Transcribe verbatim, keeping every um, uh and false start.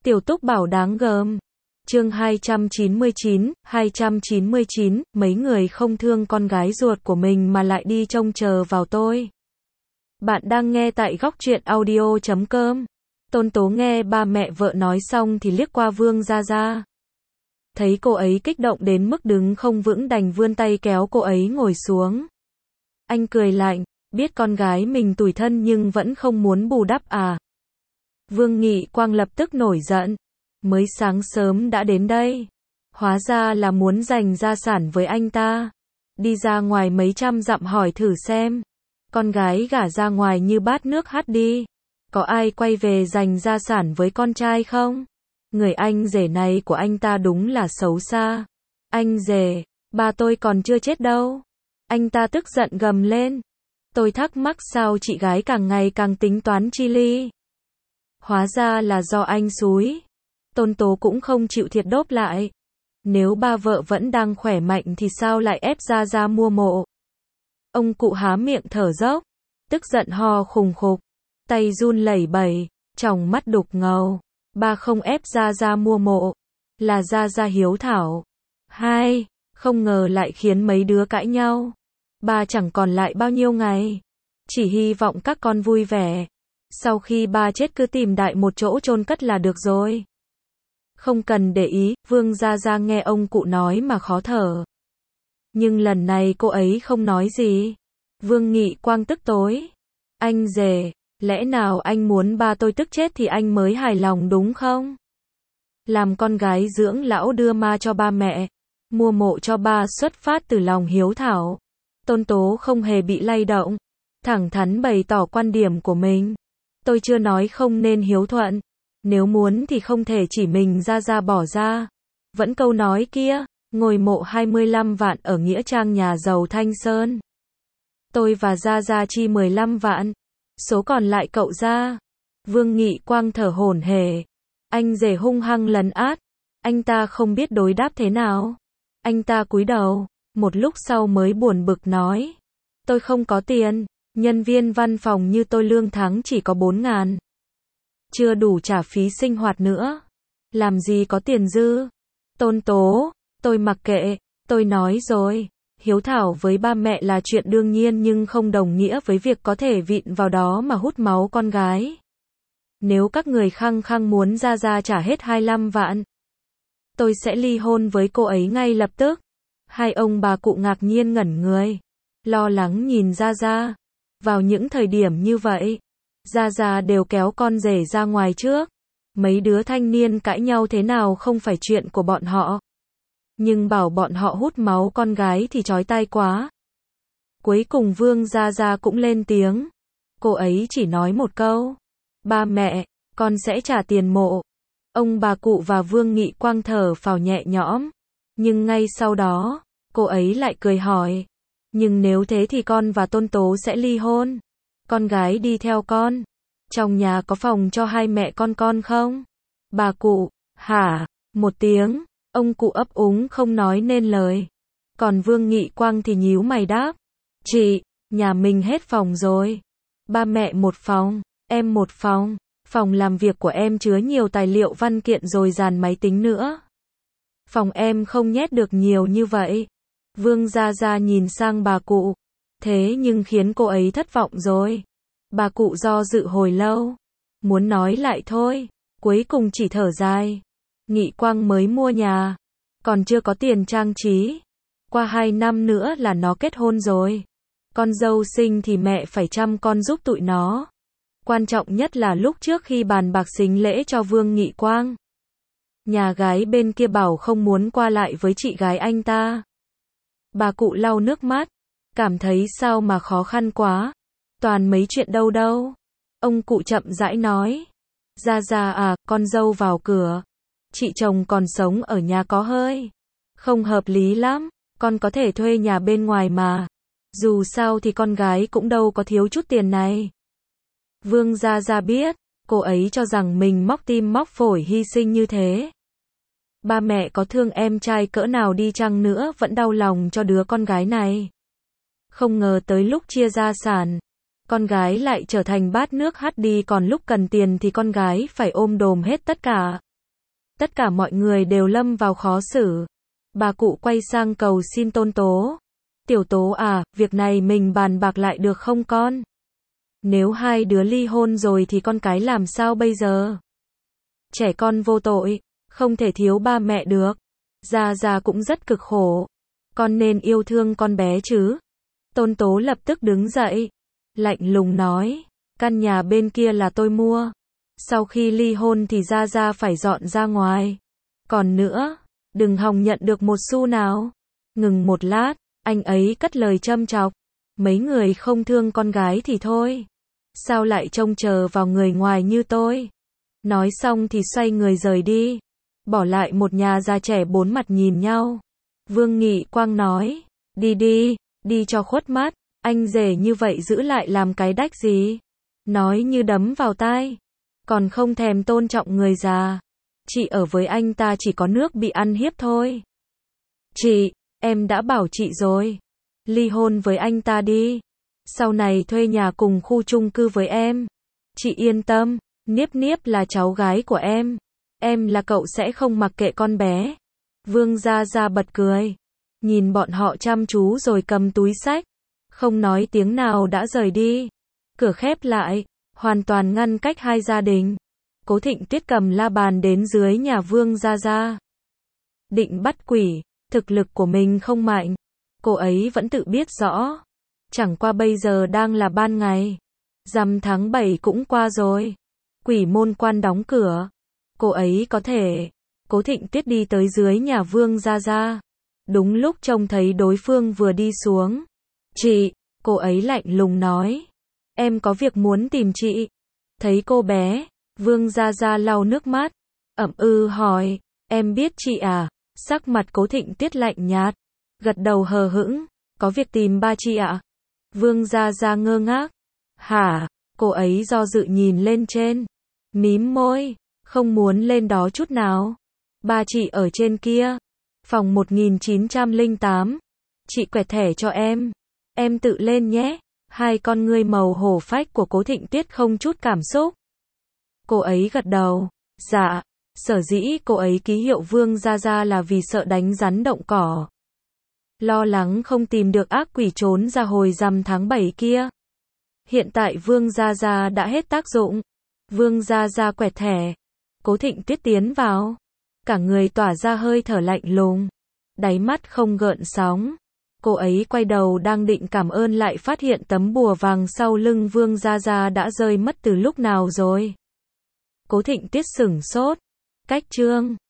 Tiểu Túc bảo đáng gờm. Chương hai trăm chín mươi chín, hai trăm chín mươi chín, mấy người không thương con gái ruột của mình mà lại đi trông chờ vào tôi. Bạn đang nghe tại góc truyện audio chấm com. Tôn Tố nghe ba mẹ vợ nói xong thì liếc qua Vương Gia Gia. Thấy cô ấy kích động đến mức đứng không vững đành vươn tay kéo cô ấy ngồi xuống. Anh cười lạnh, biết con gái mình tủi thân nhưng vẫn không muốn bù đắp à. Vương Nghị Quang lập tức nổi giận. Mới sáng sớm đã đến đây. Hóa ra là muốn giành gia sản với anh ta. Đi ra ngoài mấy trăm dặm hỏi thử xem. Con gái gả ra ngoài như bát nước hắt đi. Có ai quay về giành gia sản với con trai không? Người anh rể này của anh ta đúng là xấu xa. Anh rể, ba tôi còn chưa chết đâu. Anh ta tức giận gầm lên. Tôi thắc mắc sao chị gái càng ngày càng tính toán chi ly. Hóa ra là do anh xúi. Tôn Tố cũng không chịu thiệt đốp lại. Nếu ba vợ vẫn đang khỏe mạnh thì sao lại ép Gia Gia mua mộ. Ông cụ há miệng thở dốc. Tức giận ho khùng khục. Tay run lẩy bẩy. Tròng mắt đục ngầu. Ba không ép Gia Gia mua mộ. Là Gia Gia hiếu thảo. Hai. Không ngờ lại khiến mấy đứa cãi nhau. Ba chẳng còn lại bao nhiêu ngày. Chỉ hy vọng các con vui vẻ. Sau khi ba chết cứ tìm đại một chỗ chôn cất là được rồi. Không cần để ý, Vương Gia Gia nghe ông cụ nói mà khó thở. Nhưng lần này cô ấy không nói gì. Vương Nghị Quang tức tối. Anh rể, lẽ nào anh muốn ba tôi tức chết thì anh mới hài lòng đúng không? Làm con gái dưỡng lão đưa ma cho ba mẹ. Mua mộ cho ba xuất phát từ lòng hiếu thảo. Tôn Tố không hề bị lay động. Thẳng thắn bày tỏ quan điểm của mình. Tôi chưa nói không nên hiếu thuận. Nếu muốn thì không thể chỉ mình Gia Gia bỏ ra. Vẫn câu nói kia, ngôi mộ hai mươi lăm vạn ở nghĩa trang nhà giàu Thanh Sơn. Tôi và Gia Gia chi mười lăm vạn. Số còn lại cậu ra. Vương Nghị Quang thở hổn hển. Anh rể hung hăng lấn át. Anh ta không biết đối đáp thế nào. Anh ta cúi đầu, một lúc sau mới buồn bực nói. Tôi không có tiền. Nhân viên văn phòng như tôi lương tháng chỉ có bốn ngàn. Chưa đủ trả phí sinh hoạt nữa. Làm gì có tiền dư. Tôn Tố, tôi mặc kệ, tôi nói rồi. Hiếu thảo với ba mẹ là chuyện đương nhiên nhưng không đồng nghĩa với việc có thể vịn vào đó mà hút máu con gái. Nếu các người khăng khăng muốn Gia Gia trả hết hai mươi lăm vạn, tôi sẽ ly hôn với cô ấy ngay lập tức. Hai ông bà cụ ngạc nhiên ngẩn người. Lo lắng nhìn Gia Gia. Vào những thời điểm như vậy, Gia Gia đều kéo con rể ra ngoài trước. Mấy đứa thanh niên cãi nhau thế nào không phải chuyện của bọn họ. Nhưng bảo bọn họ hút máu con gái thì chói tai quá. Cuối cùng Vương Gia Gia cũng lên tiếng. Cô ấy chỉ nói một câu. Ba mẹ, con sẽ trả tiền mộ. Ông bà cụ và Vương Nghị Quang thở phào nhẹ nhõm. Nhưng ngay sau đó, cô ấy lại cười hỏi. Nhưng nếu thế thì con và Tôn Tố sẽ ly hôn. Con gái đi theo con. Trong nhà có phòng cho hai mẹ con con không? Bà cụ, hả? Một tiếng. Ông cụ ấp úng không nói nên lời. Còn Vương Nghị Quang thì nhíu mày đáp. Chị, nhà mình hết phòng rồi. Ba mẹ một phòng, em một phòng. Phòng làm việc của em chứa nhiều tài liệu văn kiện rồi dàn máy tính nữa. Phòng em không nhét được nhiều như vậy. Vương Gia Gia nhìn sang bà cụ. Thế nhưng khiến cô ấy thất vọng rồi. Bà cụ do dự hồi lâu. Muốn nói lại thôi. Cuối cùng chỉ thở dài. Nghị Quang mới mua nhà. Còn chưa có tiền trang trí. Qua hai năm nữa là nó kết hôn rồi. Con dâu sinh thì mẹ phải chăm con giúp tụi nó. Quan trọng nhất là lúc trước khi bàn bạc sính lễ cho Vương Nghị Quang. Nhà gái bên kia bảo không muốn qua lại với chị gái anh ta. Bà cụ lau nước mắt. Cảm thấy sao mà khó khăn quá. Toàn mấy chuyện đâu đâu. Ông cụ chậm rãi nói. Gia Gia à, con dâu vào cửa. Chị chồng còn sống ở nhà có hơi không hợp lý lắm. Con có thể thuê nhà bên ngoài mà. Dù sao thì con gái cũng đâu có thiếu chút tiền này. Vương Gia Gia biết. Cô ấy cho rằng mình móc tim móc phổi hy sinh như thế. Ba mẹ có thương em trai cỡ nào đi chăng nữa vẫn đau lòng cho đứa con gái này. Không ngờ tới lúc chia gia sản, con gái lại trở thành bát nước hắt đi, còn lúc cần tiền thì con gái phải ôm đồm hết tất cả. Tất cả mọi người đều lâm vào khó xử. Bà cụ quay sang cầu xin Tôn Tố. Tiểu Tố à, việc này mình bàn bạc lại được không con? Nếu hai đứa ly hôn rồi thì con cái làm sao bây giờ? Trẻ con vô tội, không thể thiếu ba mẹ được. Gia Gia cũng rất cực khổ. Con nên yêu thương con bé chứ. Tôn Tố lập tức đứng dậy, lạnh lùng nói, căn nhà bên kia là tôi mua. Sau khi ly hôn thì Gia Gia phải dọn ra ngoài. Còn nữa, đừng hòng nhận được một xu nào. Ngừng một lát, anh ấy cất lời châm chọc. Mấy người không thương con gái thì thôi. Sao lại trông chờ vào người ngoài như tôi? Nói xong thì xoay người rời đi. Bỏ lại một nhà già trẻ bốn mặt nhìn nhau. Vương Nghị Quang nói, đi đi, đi cho khuất mắt, anh rể như vậy giữ lại làm cái đách gì? Nói như đấm vào tai. Còn không thèm tôn trọng người già. Chị ở với anh ta chỉ có nước bị ăn hiếp thôi. Chị, em đã bảo chị rồi. Ly hôn với anh ta đi. Sau này thuê nhà cùng khu chung cư với em. Chị yên tâm, Niếp Niếp là cháu gái của em. Em là cậu sẽ không mặc kệ con bé. Vương Gia Gia bật cười. Nhìn bọn họ chăm chú rồi cầm túi xách. Không nói tiếng nào đã rời đi. Cửa khép lại, hoàn toàn ngăn cách hai gia đình. Cố Thịnh Tuyết cầm la bàn đến dưới nhà Vương Gia Gia. Định bắt quỷ, thực lực của mình không mạnh. Cô ấy vẫn tự biết rõ. Chẳng qua bây giờ đang là ban ngày. Rằm tháng bảy cũng qua rồi. Quỷ môn quan đóng cửa. Cô ấy có thể. Cố Thịnh Tuyết đi tới dưới nhà Vương Gia Gia. Đúng lúc trông thấy đối phương vừa đi xuống. Chị, cô ấy lạnh lùng nói. Em có việc muốn tìm chị. Thấy cô bé, Vương Gia Gia lau nước mắt. Ậm ư hỏi, em biết chị à? Sắc mặt Cố Thịnh Tuyết lạnh nhạt. Gật đầu hờ hững, có việc tìm ba chị ạ. Vương Gia Gia ngơ ngác. Hả? Cô ấy do dự nhìn lên trên. Mím môi, không muốn lên đó chút nào. Ba chị ở trên kia. Phòng một nghìn chín trăm lẻ tám. Chị quẹt thẻ cho em. Em tự lên nhé. Hai con ngươi màu hổ phách của Cố Thịnh Tuyết không chút cảm xúc. Cô ấy gật đầu. Dạ. Sở dĩ cô ấy ký hiệu Vương Gia Gia là vì sợ đánh rắn động cỏ. Lo lắng không tìm được ác quỷ trốn ra hồi rằm tháng bảy kia. Hiện tại Vương Gia Gia đã hết tác dụng. Vương Gia Gia quẹt thẻ. Cố Thịnh Tuyết tiến vào. Cả người tỏa ra hơi thở lạnh lùng. Đáy mắt không gợn sóng. Cô ấy quay đầu đang định cảm ơn lại phát hiện tấm bùa vàng sau lưng Vương Gia Gia đã rơi mất từ lúc nào rồi. Cố Thịnh Tuyết sửng sốt. Cách chương